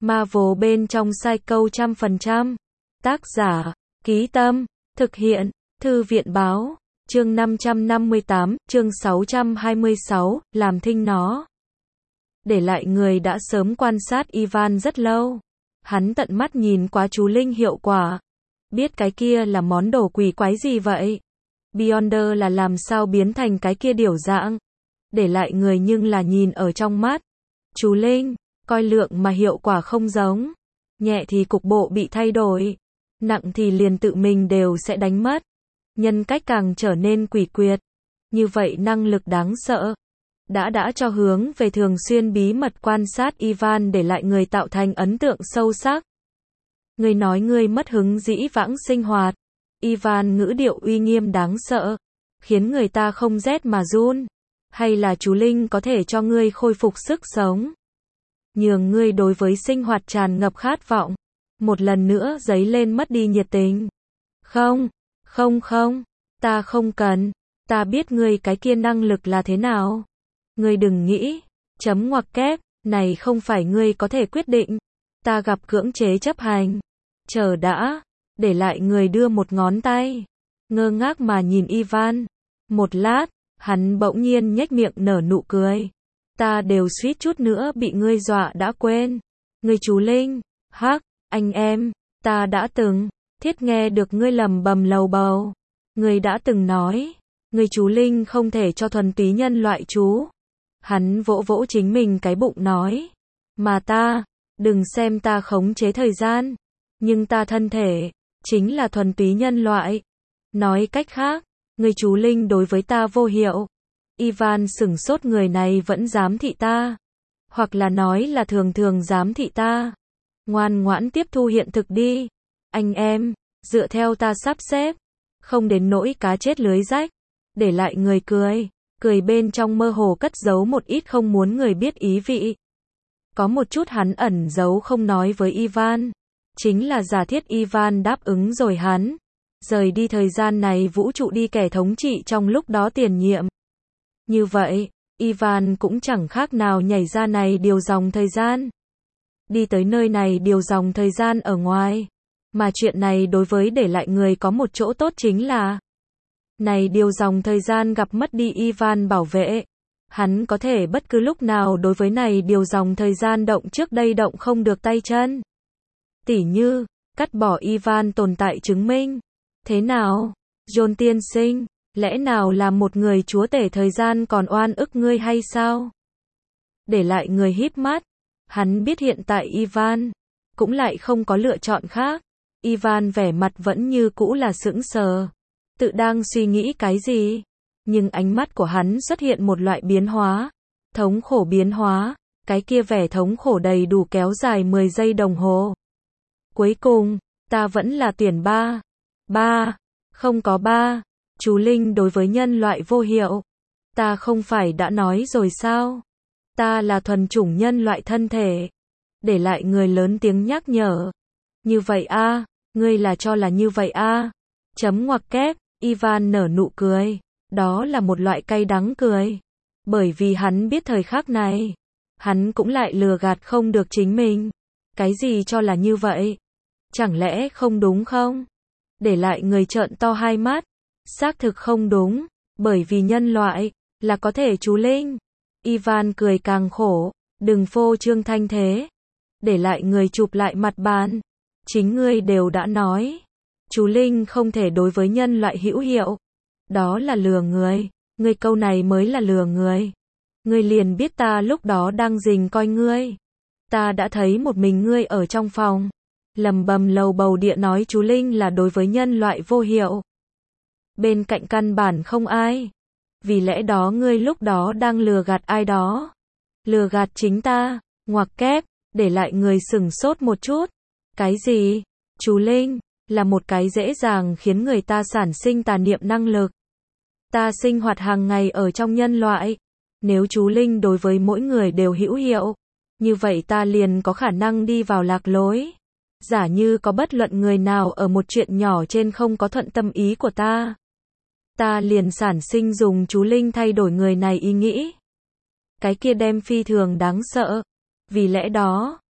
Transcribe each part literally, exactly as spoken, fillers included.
Marvel bên trong Psycho trăm phần trăm. Tác giả, Ký Tâm, thực hiện, Thư viện báo, chương năm trăm năm mươi tám, chương sáu trăm hai mươi sáu, làm thinh nó. Để lại người đã sớm quan sát Ivan rất lâu. Hắn tận mắt nhìn qua chú linh hiệu quả. Biết cái kia là món đồ quỷ quái gì vậy? Beyonder là làm sao biến thành cái kia điểu dạng? Để lại người nhưng là nhìn ở trong mắt. Chú linh, coi lượng mà hiệu quả không giống. Nhẹ thì cục bộ bị thay đổi. Nặng thì liền tự mình đều sẽ đánh mất. Nhân cách càng trở nên quỷ quyệt. Như vậy năng lực đáng sợ. Đã đã cho hướng về thường xuyên bí mật quan sát Ivan để lại người tạo thành ấn tượng sâu sắc. Người nói ngươi mất hứng dĩ vãng sinh hoạt. Ivan ngữ điệu uy nghiêm đáng sợ. Khiến người ta không rét mà run. Hay là chú linh có thể cho ngươi khôi phục sức sống. Nhường ngươi đối với sinh hoạt tràn ngập khát vọng. Một lần nữa dấy lên mất đi nhiệt tình. Không, không không, ta không cần. Ta biết ngươi cái kia năng lực là thế nào. Ngươi đừng nghĩ, chấm ngoặc kép, này không phải ngươi có thể quyết định. Ta gặp cưỡng chế chấp hành. Chờ đã, để lại người đưa một ngón tay. Ngơ ngác mà nhìn Ivan. Một lát, hắn bỗng nhiên nhếch miệng nở nụ cười. Ta đều suýt chút nữa bị ngươi dọa đã quên. Ngươi chú linh, hắc, anh em, ta đã từng, thiết nghe được ngươi lầm bầm lầu bầu. Ngươi đã từng nói, ngươi chú linh không thể cho thuần túy nhân loại chú. Hắn vỗ vỗ chính mình cái bụng nói. Mà ta, đừng xem ta khống chế thời gian. Nhưng ta thân thể, chính là thuần túy nhân loại. Nói cách khác, người chú linh đối với ta vô hiệu. Ivan sửng sốt, người này vẫn giám thị ta. Hoặc là nói là thường thường giám thị ta. Ngoan ngoãn tiếp thu hiện thực đi. Anh em, dựa theo ta sắp xếp. Không đến nỗi cá chết lưới rách. Để lại người cười. Cười bên trong mơ hồ cất giấu một ít không muốn người biết ý vị. Có một chút hắn ẩn giấu không nói với Ivan. Chính là giả thiết Ivan đáp ứng rồi hắn. Rời đi thời gian này vũ trụ đi kẻ thống trị trong lúc đó tiền nhiệm. Như vậy, Ivan cũng chẳng khác nào nhảy ra này điều dòng thời gian. Đi tới nơi này điều dòng thời gian ở ngoài. Mà chuyện này đối với để lại người có một chỗ tốt chính là này điều dòng thời gian gặp mất đi Ivan bảo vệ. Hắn có thể bất cứ lúc nào đối với này điều dòng thời gian động trước đây động không được tay chân. Tỉ như, cắt bỏ Ivan tồn tại chứng minh. Thế nào, John tiên sinh, lẽ nào là một người chúa tể thời gian còn oan ức ngươi hay sao? Để lại người híp mắt. Hắn biết hiện tại Ivan cũng lại không có lựa chọn khác. Ivan vẻ mặt vẫn như cũ là sững sờ. Tự đang suy nghĩ cái gì? Nhưng ánh mắt của hắn xuất hiện một loại biến hóa. Thống khổ biến hóa. Cái kia vẻ thống khổ đầy đủ kéo dài mười giây đồng hồ. Cuối cùng, ta vẫn là tuyển ba. Ba. Không có ba. Chú linh đối với nhân loại vô hiệu. Ta không phải đã nói rồi sao? Ta là thuần chủng nhân loại thân thể. Để lại người lớn tiếng nhắc nhở. Như vậy a, à, ngươi là cho là như vậy a. À. Chấm ngoặc kép, Ivan nở nụ cười. Đó là một loại cay đắng cười. Bởi vì hắn biết thời khắc này, hắn cũng lại lừa gạt không được chính mình. Cái gì cho là như vậy? Chẳng lẽ không đúng không? Để lại người trợn to hai mắt. Xác thực không đúng, bởi vì nhân loại là có thể chú linh. Ivan cười càng khổ, đừng phô trương thanh thế. Để lại người chụp lại mặt bàn. Chính ngươi đều đã nói, chú linh không thể đối với nhân loại hữu hiệu. Đó là lừa người, ngươi câu này mới là lừa người. Ngươi liền biết ta lúc đó đang rình coi ngươi. Ta đã thấy một mình ngươi ở trong phòng. Lầm bầm lầu bầu địa nói chú linh là đối với nhân loại vô hiệu. Bên cạnh căn bản không ai. Vì lẽ đó ngươi lúc đó đang lừa gạt ai đó. Lừa gạt chính ta, ngoặc kép, để lại người sửng sốt một chút. Cái gì? Chú linh, là một cái dễ dàng khiến người ta sản sinh tà niệm năng lực. Ta sinh hoạt hàng ngày ở trong nhân loại. Nếu chú linh đối với mỗi người đều hữu hiệu, như vậy ta liền có khả năng đi vào lạc lối. Giả như có bất luận người nào ở một chuyện nhỏ trên không có thuận tâm ý của ta. Ta liền sản sinh dùng chú linh thay đổi người này ý nghĩ. Cái kia đem phi thường đáng sợ. Vì lẽ đó,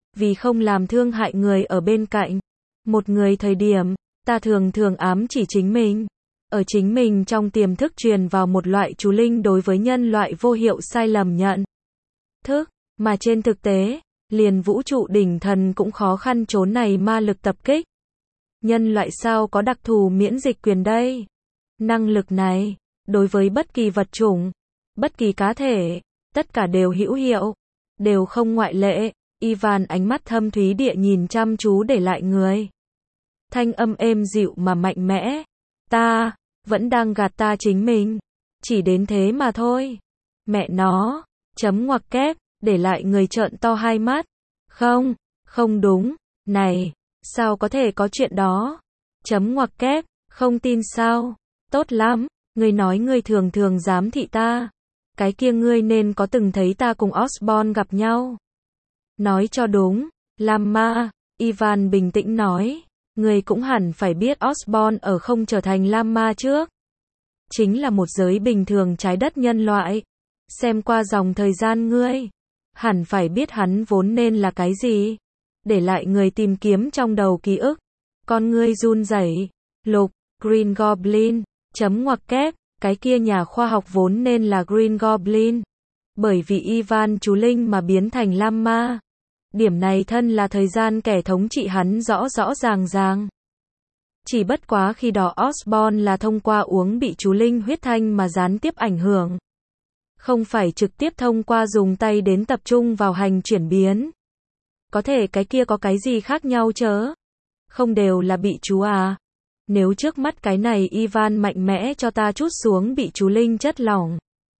vì không làm thương hại người ở bên cạnh. Một người thời điểm, ta thường thường ám chỉ chính mình. Ở chính mình trong tiềm thức truyền vào một loại chú linh đối với nhân loại vô hiệu sai lầm nhận thức, mà trên thực tế, liền vũ trụ đỉnh thần cũng khó khăn trốn này ma lực tập kích. Nhân loại sao có đặc thù miễn dịch quyền đây? Năng lực này, đối với bất kỳ vật chủng, bất kỳ cá thể, tất cả đều hữu hiệu, đều không ngoại lệ. Ivan ánh mắt thâm thúy địa nhìn chăm chú để lại người. Thanh âm êm dịu mà mạnh mẽ. Ta, vẫn đang gạt ta chính mình. Chỉ đến thế mà thôi. Mẹ nó, chấm ngoặc kép, để lại người trợn to hai mắt. Không, không đúng, này, sao có thể có chuyện đó? Chấm ngoặc kép, không tin sao? Tốt lắm, ngươi nói ngươi thường thường giám thị ta. Cái kia ngươi nên có từng thấy ta cùng Osborn gặp nhau. Nói cho đúng, Lamma, Ivan bình tĩnh nói, ngươi cũng hẳn phải biết Osborn ở không trở thành Lamma trước. Chính là một giới bình thường trái đất nhân loại. Xem qua dòng thời gian ngươi, hẳn phải biết hắn vốn nên là cái gì. Để lại người tìm kiếm trong đầu ký ức. Con ngươi run rẩy. Lục, Green Goblin, chấm ngoặc kép, cái kia nhà khoa học vốn nên là Green Goblin. Bởi vì Ivan chú linh mà biến thành Lamma. Điểm này thân là thời gian kẻ thống trị hắn rõ rõ ràng ràng. Chỉ bất quá khi đó Osborn là thông qua uống bị chú linh huyết thanh mà gián tiếp ảnh hưởng. Không phải trực tiếp thông qua dùng tay đến tập trung vào hành chuyển biến. Có thể cái kia có cái gì khác nhau chớ? Không đều là bị chú à? Nếu trước mắt cái này Ivan mạnh mẽ cho ta chút xuống bị chú linh chất lỏng.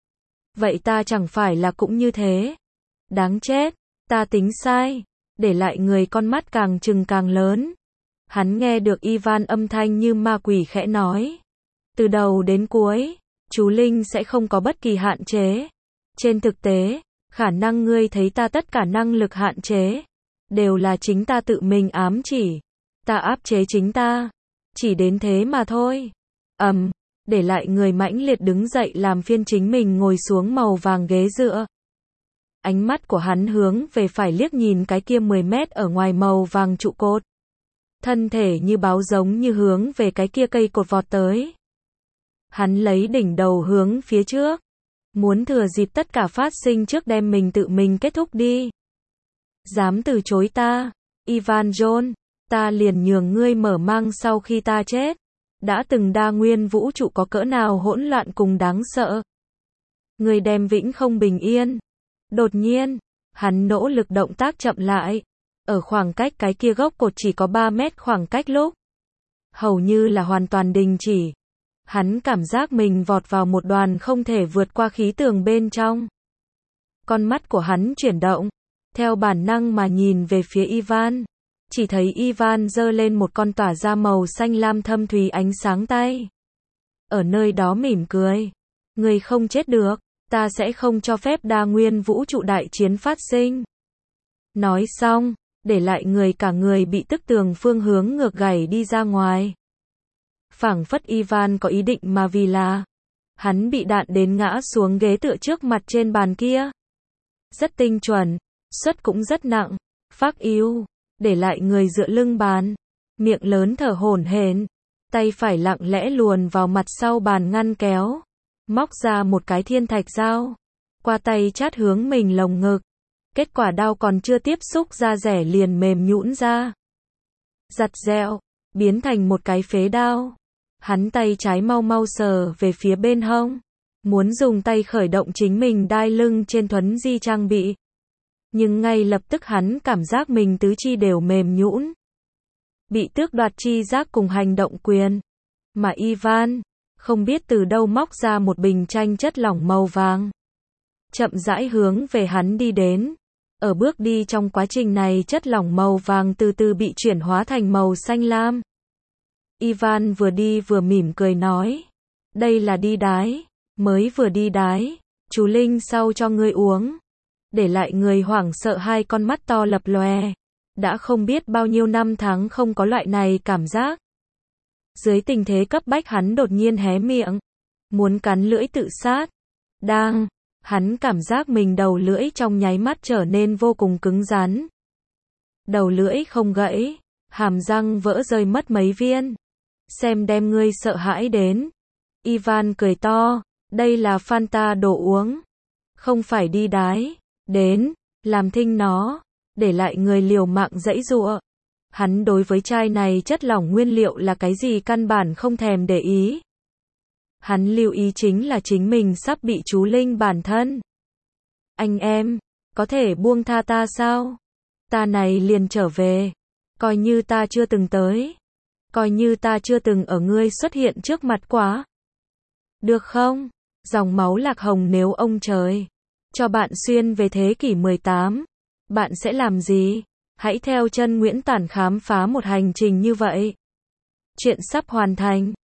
Vậy ta chẳng phải là cũng như thế? Đáng chết, ta tính sai. Để lại người con mắt càng trừng càng lớn. Hắn nghe được Ivan âm thanh như ma quỷ khẽ nói. Từ đầu đến cuối, chú linh sẽ không có bất kỳ hạn chế. Trên thực tế, khả năng ngươi thấy ta tất cả năng lực hạn chế, đều là chính ta tự mình ám chỉ. Ta áp chế chính ta. Chỉ đến thế mà thôi. Ầm, um, để lại người mãnh liệt đứng dậy làm phiên chính mình ngồi xuống màu vàng ghế dựa. Ánh mắt của hắn hướng về phải liếc nhìn cái kia mười mét ở ngoài màu vàng trụ cột. Thân thể như báo giống như hướng về cái kia cây cột vọt tới. Hắn lấy đỉnh đầu hướng phía trước. Muốn thừa dịp tất cả phát sinh trước đem mình tự mình kết thúc đi. Dám từ chối ta, Ivan John, ta liền nhường ngươi mở mang sau khi ta chết. Đã từng đa nguyên vũ trụ có cỡ nào hỗn loạn cùng đáng sợ. Ngươi đem vĩnh không bình yên. Đột nhiên, hắn nỗ lực động tác chậm lại. Ở khoảng cách cái kia gốc cột chỉ có ba mét khoảng cách lúc. Hầu như là hoàn toàn đình chỉ. Hắn cảm giác mình vọt vào một đoàn không thể vượt qua khí tường bên trong. Con mắt của hắn chuyển động. Theo bản năng mà nhìn về phía Ivan. Chỉ thấy Ivan giơ lên một con tỏa ra màu xanh lam thâm thúy ánh sáng tay. Ở nơi đó mỉm cười. Người không chết được. Ta sẽ không cho phép đa nguyên vũ trụ đại chiến phát sinh. Nói xong, để lại người cả người bị tức tường phương hướng ngược gảy đi ra ngoài. Phảng phất Ivan có ý định mà vì là hắn bị đạn đến ngã xuống ghế tựa trước mặt trên bàn kia. Rất tinh chuẩn, suất cũng rất nặng, phác yếu, để lại người dựa lưng bàn, miệng lớn thở hổn hển, tay phải lặng lẽ luồn vào mặt sau bàn ngăn kéo, móc ra một cái thiên thạch dao, qua tay chát hướng mình lồng ngực. Kết quả đao còn chưa tiếp xúc da rẻ liền mềm nhũn ra. Giặt dẹo, biến thành một cái phế đao. Hắn tay trái mau mau sờ về phía bên hông. Muốn dùng tay khởi động chính mình đai lưng trên thuấn di trang bị. Nhưng ngay lập tức hắn cảm giác mình tứ chi đều mềm nhũn. Bị tước đoạt chi giác cùng hành động quyền. Mà Ivan, không biết từ đâu móc ra một bình chanh chất lỏng màu vàng. Chậm rãi hướng về hắn đi đến. Ở bước đi trong quá trình này chất lỏng màu vàng từ từ bị chuyển hóa thành màu xanh lam. Ivan vừa đi vừa mỉm cười nói. Đây là đi đái. Mới vừa đi đái. Chú Linh sau cho ngươi uống. Để lại người hoảng sợ hai con mắt to lập lòe. Đã không biết bao nhiêu năm tháng không có loại này cảm giác. Dưới tình thế cấp bách hắn đột nhiên hé miệng. Muốn cắn lưỡi tự sát. Đang. Hắn cảm giác mình đầu lưỡi trong nháy mắt trở nên vô cùng cứng rắn. đầu lưỡi không gãy, hàm răng vỡ rơi mất mấy viên. Xem đem ngươi sợ hãi đến. Ivan cười to, đây là Fanta đồ uống, không phải đi đái. Đến, làm thinh nó, để lại người liều mạng giãy giụa. Hắn đối với chai này chất lỏng nguyên liệu là cái gì căn bản không thèm để ý. Hắn lưu ý chính là chính mình sắp bị chú linh bản thân. Anh em, có thể buông tha ta sao? Ta này liền trở về. Coi như ta chưa từng tới. Coi như ta chưa từng ở ngươi xuất hiện trước mặt quá. Được không? Dòng máu lạc hồng nếu ông trời cho bạn xuyên về thế kỷ mười tám, bạn sẽ làm gì? Hãy theo chân Nguyễn Tản khám phá một hành trình như vậy. Chuyện sắp hoàn thành.